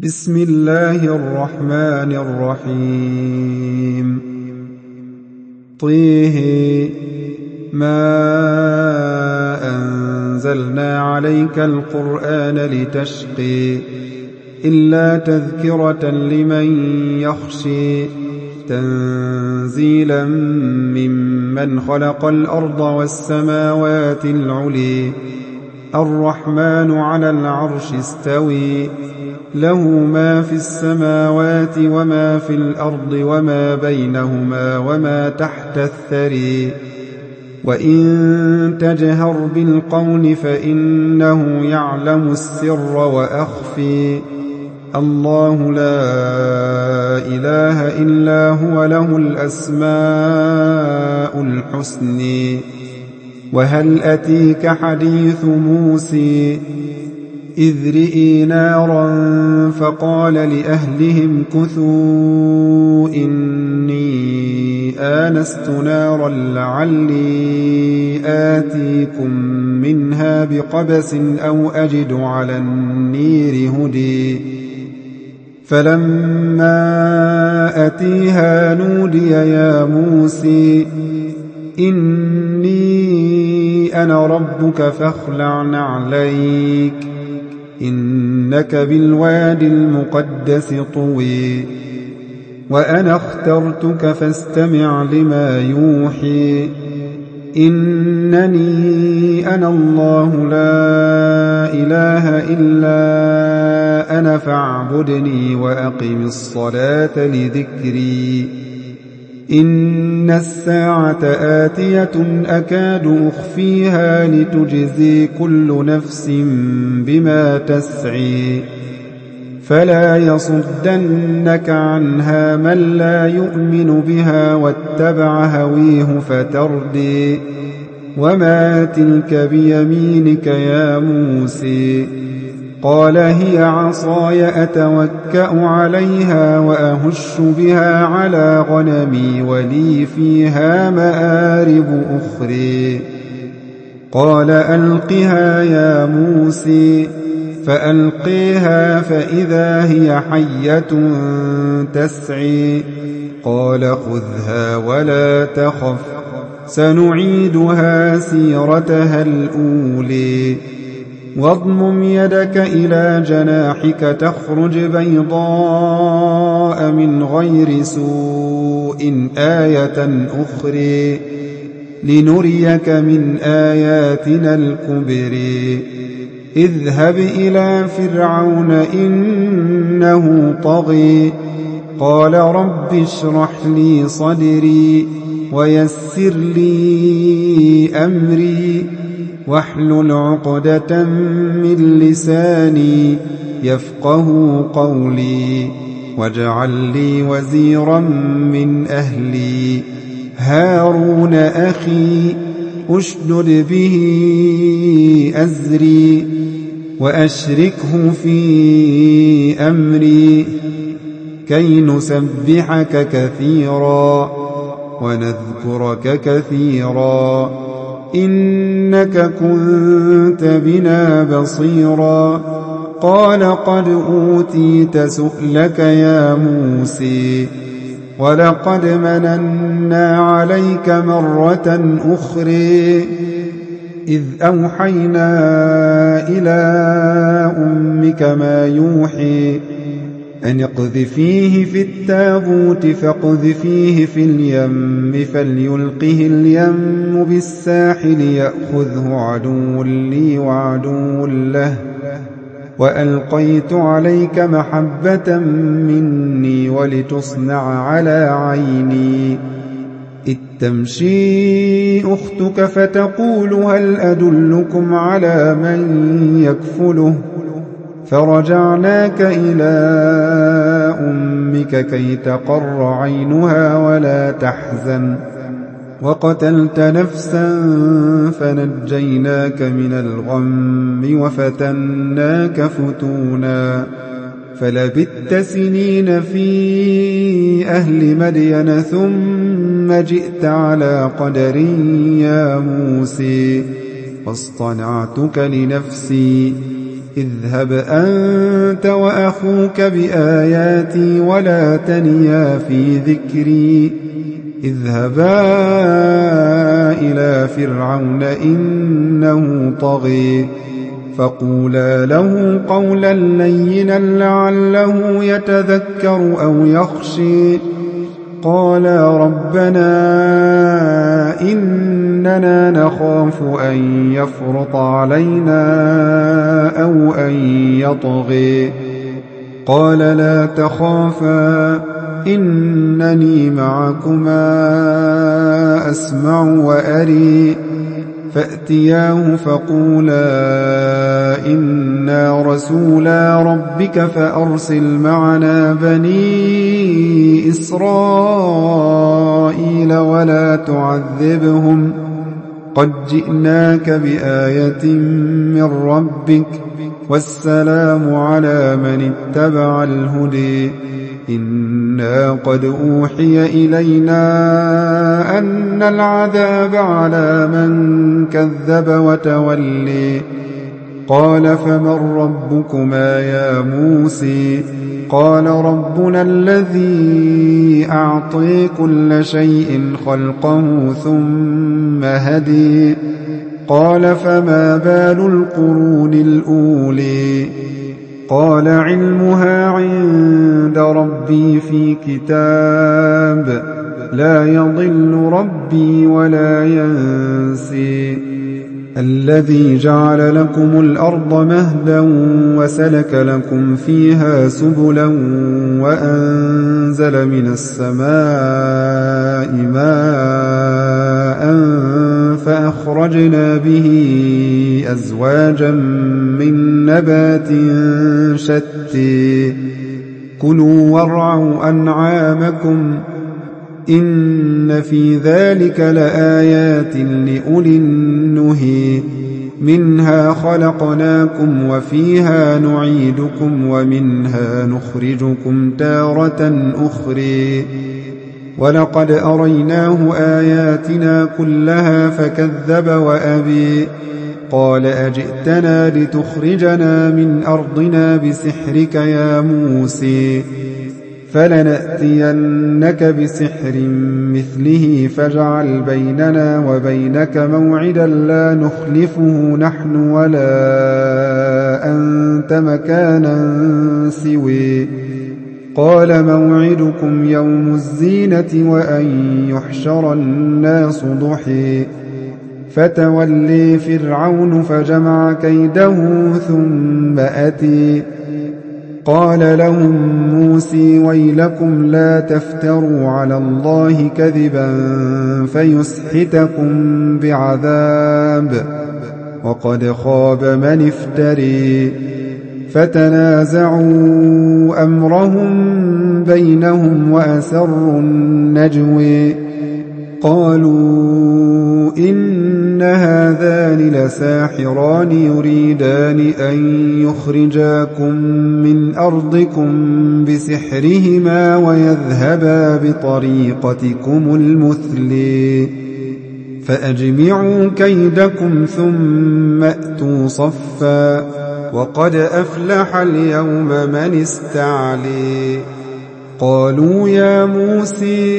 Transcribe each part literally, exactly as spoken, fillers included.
بسم الله الرحمن الرحيم طه ما أنزلنا عليك القرآن لتشقي إلا تذكرة لمن يخشي تنزيلا ممن خلق الأرض والسماوات العلي الرحمن على العرش استوي له ما في السماوات وما في الأرض وما بينهما وما تحت الثري وإن تجهر بالقول فإنه يعلم السر وأخفي الله لا إله إلا هو له الأسماء الحسن وهل أتيك حديث موسى إذ رئي نارا فقال لأهلهم كثوا إني آنست نارا لعلي آتيكم منها بقبس أو أجد على النير هدي فلما أتيها نودي يا موسى إني أنا ربك فاخلع نعليك إنك بالواد المقدس طوي وأنا اخترتك فاستمع لما يوحي إنني أنا الله لا إله إلا أنا فاعبدني وأقم الصلاة لذكري إن الساعة آتية أكاد أخفيها لتجزي كل نفس بما تسعي فلا يصدنك عنها من لا يؤمن بها واتبع هويه فتردي وما تلك بيمينك يا موسى قال هي عصاي أتوكأ عليها وأهش بها على غنمي ولي فيها مآرب أخرى قال ألقها يا موسى فألقيها فإذا هي حية تسعي قال خذها ولا تخف سنعيدها سيرتها الأولى واضمم يدك إلى جناحك تخرج بيضاء من غير سوء آية أخرى لنريك من آياتنا الكبر اذهب إلى فرعون إنه طغي قال رب اشرح لي صدري ويسر لي أمري واحلل عقدة من لساني يفقه قولي واجعل لي وزيرا من أهلي هارون أخي أشدد به أزري وأشركه في أمري كي نسبحك كثيرا ونذكرك كثيرا إنك كنت بنا بصيرا قال قد أوتيت سؤلك يا موسى ولقد مننا عليك مرة أخرى إذ أوحينا إلى أمك ما يوحي أن اقذفيه في التابوت فاقذفيه في اليم فليلقه اليم بالساحل يأخذه عدو لي عدو له وألقيت عليك محبة مني ولتصنع على عيني إذ تمشي أختك فتقول هل أدلكم على من يكفله فرجعناك إلى أمك كي تقر عينها ولا تحزن وقتلت نفسا فنجيناك من الغم وفتناك فتونا فلبثت سنين في أهل مدين ثم جئت على قدر يا موسى واصطنعتك لنفسي اذهب أنت وأخوك بآياتي ولا تنيا في ذكري اذهبا إلى فرعون إنه طغي فقولا له قولا لينا لعله يتذكر أو يخشي قالا ربنا إننا نخاف أن يفرط علينا أو أن يطغي قال لا تخافا إنني معكما أسمع وأري فأتياه فقولا إنا رسولا ربك فأرسل معنا بني إسرائيل ولا تعذبهم قد جئناك بآية من ربك والسلام على من اتبع الهدي إنا قد أوحي إلينا أن العذاب على من كذب وتولي قال فمن ربكما يا موسى قال ربنا الذي أعطي كل شيء خلقه ثم هدي قال فما بال القرون الأولي قال علمها عند ربي في كتاب لا يضل ربي ولا ينسي الذي جعل لكم الأرض مهدا وسلك لكم فيها سبلا وأنزل من السماء ماء فأخرجنا به أزواجا من نبات شتى كلوا وارعوا أنعامكم إن في ذلك لآيات لأولي النهي منها خلقناكم وفيها نعيدكم ومنها نخرجكم تارة أخرى ولقد أريناه آياتنا كلها فكذب وأبي قال أجئتنا لتخرجنا من أرضنا بسحرك يا موسى فلنأتينك بسحر مثله فاجعل بيننا وبينك موعدا لا نخلفه نحن ولا أنت مكانا سوي قال موعدكم يوم الزينة وأن يحشر الناس ضحى فتولي فرعون فجمع كيده ثم أتي قال لهم موسى ويلكم لا تفتروا على الله كذبا فيسحتكم بعذاب وقد خاب من افتري فتنازعوا أمرهم بينهم وأسروا النجوى قالوا إن هذان لساحران يريدان أن يخرجاكم من أرضكم بسحرهما ويذهبا بطريقتكم المثلي فأجمعوا كيدكم ثم أتوا صفا وقد أفلح اليوم من استعلي قالوا يا موسى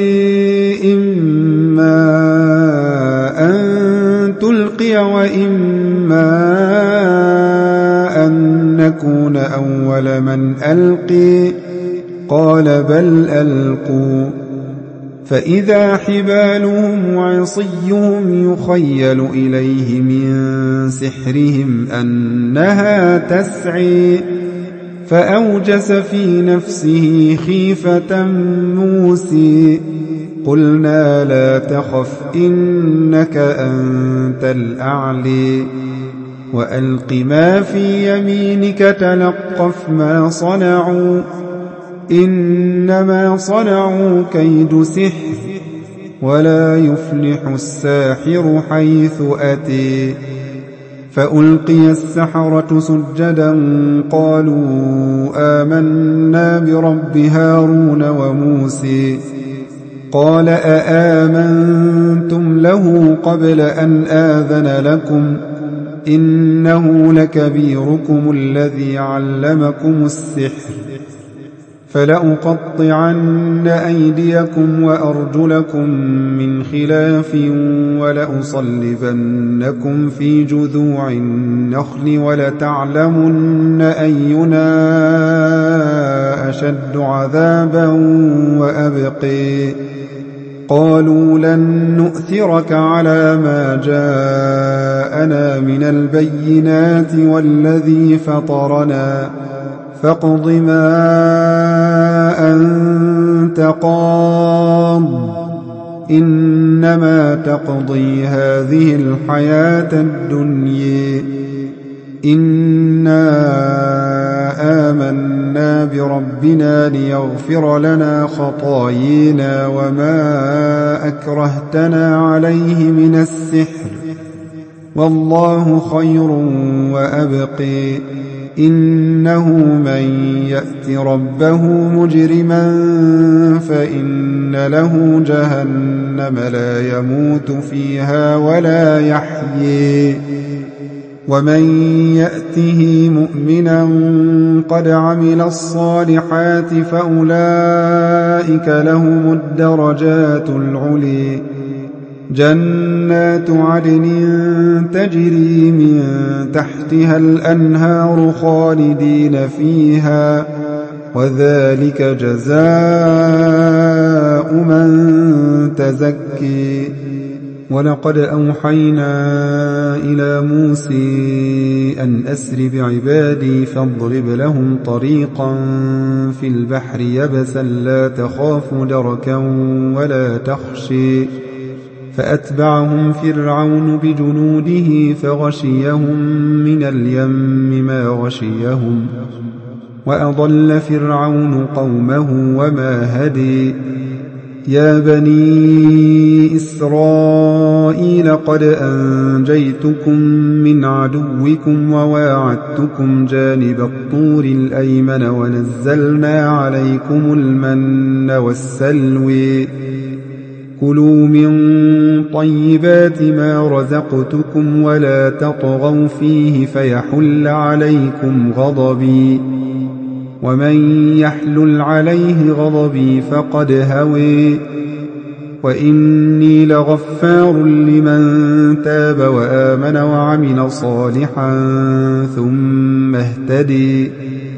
إما أن تلقي وإما أن نكون أول من ألقي قال بل ألقوا فإذا حبالهم وعصيهم يخيل إليه من سحرهم أنها تسعي فأوجس في نفسه خيفة موسى قلنا لا تخف إنك أنت الأعلي وألق ما في يمينك تلقف ما صنعوا إنما صنعوا كيد سحر ولا يفلح الساحر حيث أتي فألقي السحرة سجدا قالوا آمنا برب هارون وموسى قال أآمنتم له قبل أن آذن لكم إنه لكبيركم الذي علمكم السحر فلأقطعن أيديكم وأرجلكم من خلاف ولأصلبنكم في جذوع النخل ولتعلمن أينا أشد عذابا وأبقي قالوا لن نؤثرك على ما جاءنا من البينات والذي فطرنا فاقض ما أنت قاض إنما تقضي هذه الحياة الدنيا إنا آمنا بربنا ليغفر لنا خطايانا وما أكرهتنا عليه من السحر والله خير وأبقي إنه من يأت ربه مجرما فإن له جهنم لا يموت فيها ولا يحيي ومن يأته مؤمنا قد عمل الصالحات فأولئك لهم الدرجات العلي جنات عدن تجري من تحتها الأنهار خالدين فيها وذلك جزاء من تزكي ولقد أوحينا إلى موسى أن أسر بعبادي فاضرب لهم طريقا في البحر يبسا لا تخاف دركا ولا تخشي فأتبعهم فرعون بجنوده فغشيهم من اليم ما غشيهم وأضل فرعون قومه وما هدي يا بني إسرائيل قد أنجيتكم من عدوكم وواعدتكم جانب الطور الأيمن ونزلنا عليكم المن والسلوي كلوا من طيبات ما رزقتكم ولا تطغوا فيه فيحل عليكم غضبي ومن يحلل عليه غضبي فقد هوي وإني لغفار لمن تاب وآمن وعمل صالحا ثم اهتدي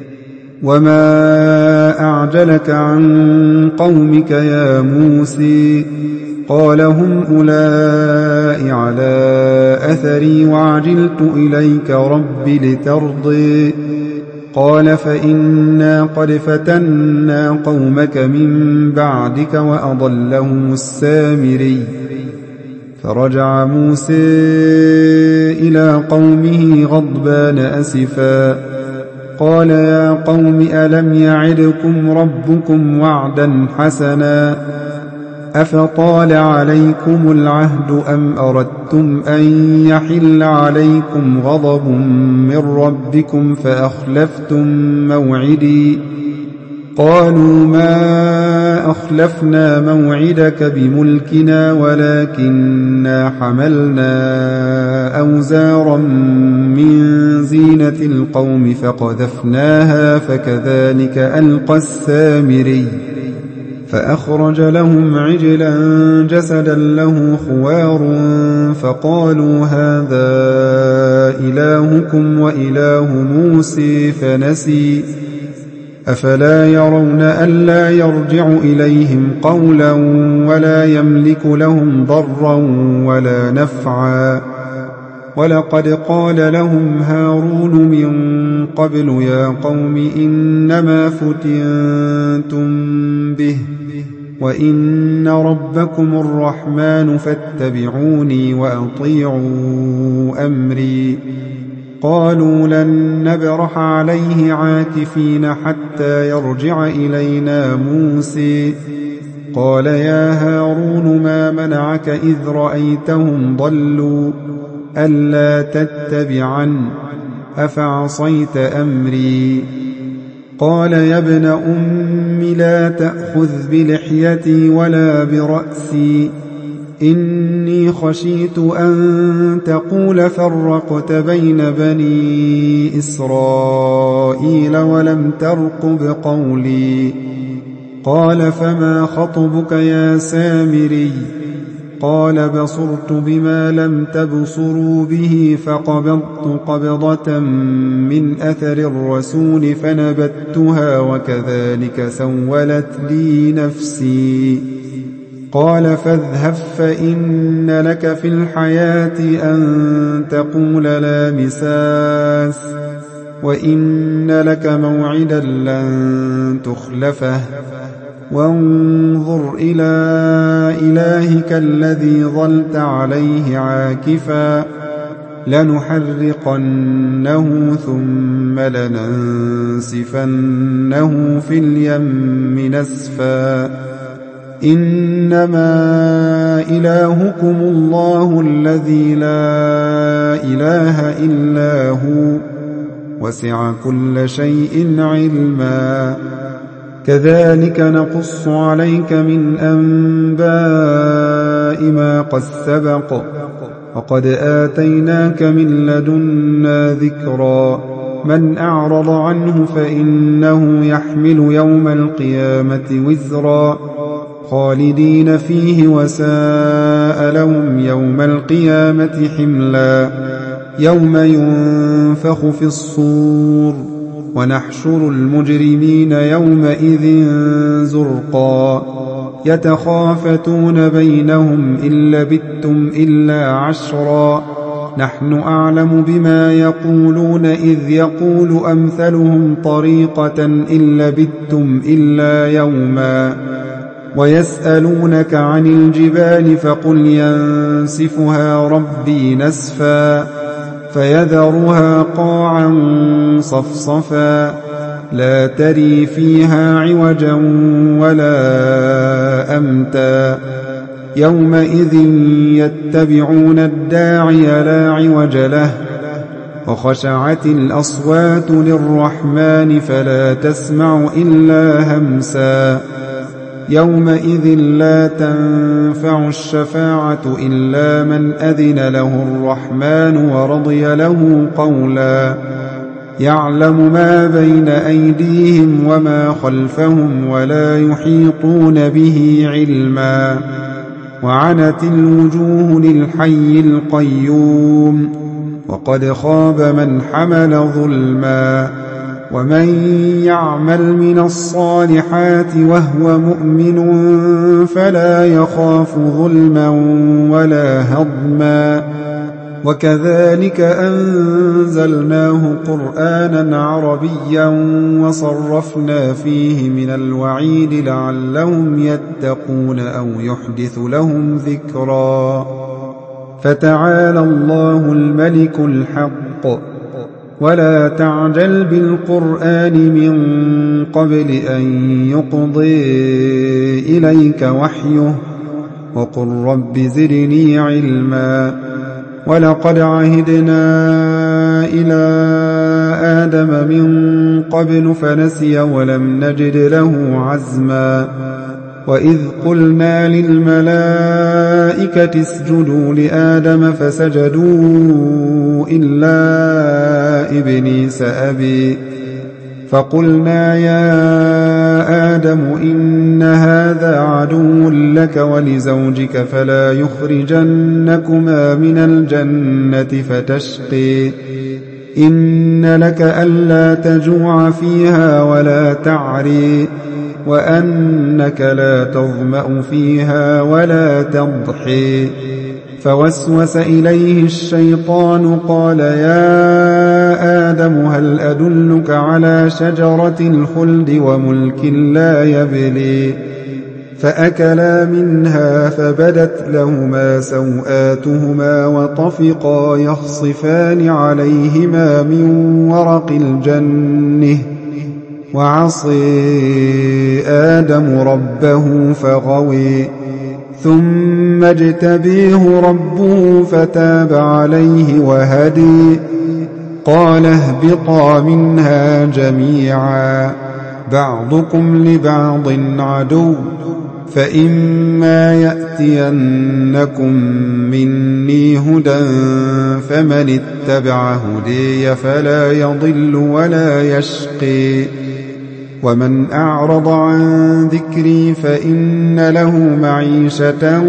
وما أعجلك عن قومك يا موسى قال هم أولئك على أثري وعجلت إليك رب لترضي قال فإنا قد فتنا قومك من بعدك وأضلهم السامري فرجع موسى إلى قومه غضبان أسفا قال يا قوم ألم يعدكم ربكم وعدا حسنا أفطال عليكم العهد أم أردتم أن يحل عليكم غضب من ربكم فأخلفتم موعدي قالوا ما أخلفنا موعدك بملكنا ولكننا حملنا أوزارا من زينة القوم فقذفناها فكذلك ألقى السامري فأخرج لهم عجلا جسدا له خوار فقالوا هذا إلهكم وإله موسى فنسي أفلا يرون ألا يرجع إليهم قولا ولا يملك لهم ضرا ولا نفعا ولقد قال لهم هارون من قبل يا قوم إنما فتنتم به وإن ربكم الرحمن فاتبعوني وأطيعوا أمري قالوا لن نبرح عليه عاكفين حتى يرجع إلينا موسى قال يا هارون ما منعك إذ رأيتهم ضلوا ألا تتبعن أفعصيت أمري قال يا ابن أم لا تأخذ بلحيتي ولا برأسي إني خشيت أن تقول فرقت بين بني إسرائيل ولم ترقب قولي. قال فما خطبك يا سامري؟ قال بصرت بما لم تبصروا به فقبضت قبضة من أثر الرسول فنبتها وكذلك سولت لي نفسي. قال فاذهب فإن لك في الحياة أن تقول لا مساس وإن لك موعدا لن تخلفه وانظر إلى إلهك الذي ظلت عليه عاكفا لنحرقنه ثم لننسفنه في اليم نسفا إنما إلهكم الله الذي لا إله إلا هو وسع كل شيء علما كذلك نقص عليك من أنباء ما قد سبق وقد آتيناك من لدنا ذكرا من أعرض عنه فإنه يحمل يوم القيامة وزرا خالدين فيه وساء لهم يوم القيامة حملا يوم ينفخ في الصور ونحشر المجرمين يومئذ زرقا يتخافتون بينهم إن لبثتم إلا عشرا نحن أعلم بما يقولون إذ يقول أمثلهم طريقة إن لبثتم إلا يوما ويسألونك عن الجبال فقل ينسفها ربي نسفا فيذرها قاعا صفصفا لا تري فيها عوجا ولا أمتا يومئذ يتبعون الداعي لا عوج له وخشعت الأصوات للرحمن فلا تسمع إلا همسا يومئذ لا تنفع الشفاعة إلا من أذن له الرحمن ورضي له قولا يعلم ما بين أيديهم وما خلفهم ولا يحيطون به علما وعنت الوجوه للحي القيوم وقد خاب من حمل ظلما ومن يعمل من الصالحات وهو مؤمن فلا يخاف ظلما ولا هضما وكذلك أنزلناه قرآنا عربيا وصرفنا فيه من الوعيد لعلهم يتقون أو يحدث لهم ذكرا فتعالى الله الملك الحق ولا تعجل بالقرآن من قبل أن يقضي إليك وحيه وقل رب زدني علما ولقد عهدنا إلى آدم من قبل فنسي ولم نجد له عزما وإذ قلنا للملائكة اسجدوا لآدم فسجدوا إلا إبليس أبي فقلنا يا آدم إن هذا عدو لك ولزوجك فلا يخرجنكما من الجنة فتشقي إن لك ألا تجوع فيها ولا تعري وأنك لا تظمأ فيها ولا تضحي فوسوس إليه الشيطان قال يا آدم هل أدلك على شجرة الخلد وملك لا يبلي فأكلا منها فبدت لهما سوآتهما وطفقا يخصفان عليهما من ورق الجنة وعصي آدم ربه فغوي ثم اجتبيه ربه فتاب عليه وهدي قال اهبطا منها جميعا بعضكم لبعض عدو فإما يأتينكم مني هدى فمن اتبع هدي فلا يضل ولا يشقي ومن أعرض عن ذكري فإن له معيشة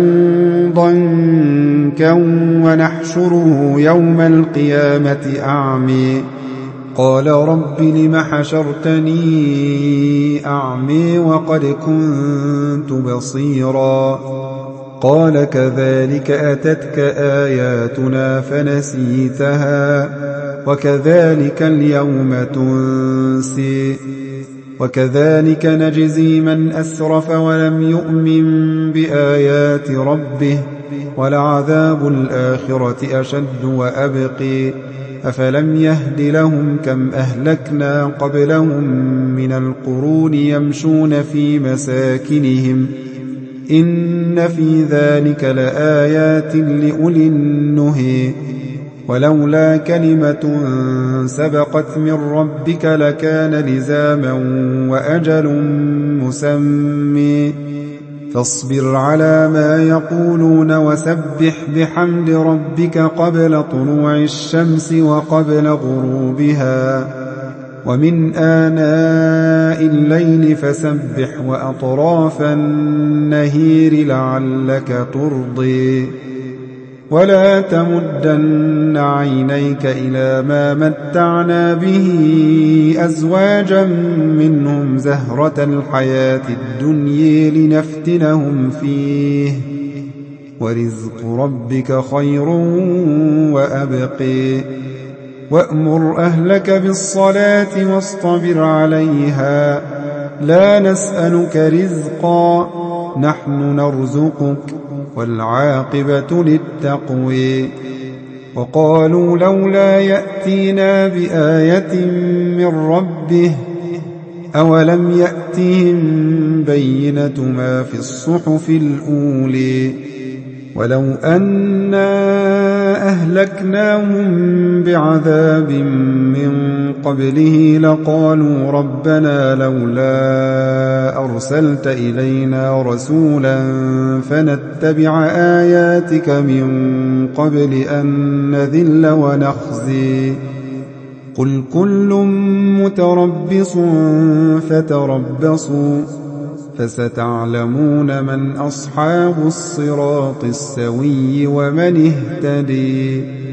ضنكا ونحشره يوم القيامة أعمي قال رب لم حشرتني أعمي وقد كنت بصيرا قال كذلك أتتك آياتنا فنسيتها وكذلك اليوم تنسي وكذلك نجزي من أسرف ولم يؤمن بآيات ربه ولعذاب الآخرة أشد وأبقي أفلم يهد لهم كم أهلكنا قبلهم من القرون يمشون في مساكنهم إن في ذلك لآيات لأولي النهي ولولا كلمة سبقت من ربك لكان لزاما وأجل مسمى فاصبر على ما يقولون وسبح بحمد ربك قبل طلوع الشمس وقبل غروبها ومن آناء الليل فسبح وأطراف النهير لعلك ترضي ولا تمدن عينيك إلى ما متعنا به أزواجا منهم زهرة الحياة الدنيا لنفتنهم فيه ورزق ربك خير وأبقي وأمر أهلك بالصلاة واصطبر عليها لا نسألك رزقا نحن نرزقك والعاقبة للتقوى وقالوا لولا يأتينا بآية من ربه أولم يأتهم بينة ما في الصحف الأولى ولو أنا أهلكناهم بعذاب من قبله لقالوا ربنا لولا أرسلت إلينا رسولا فنتبع آياتك من قبل أن نذل ونخزي قل كل متربص فتربصوا فستعلمون من أصحاب الصراط السوي ومن اهتدي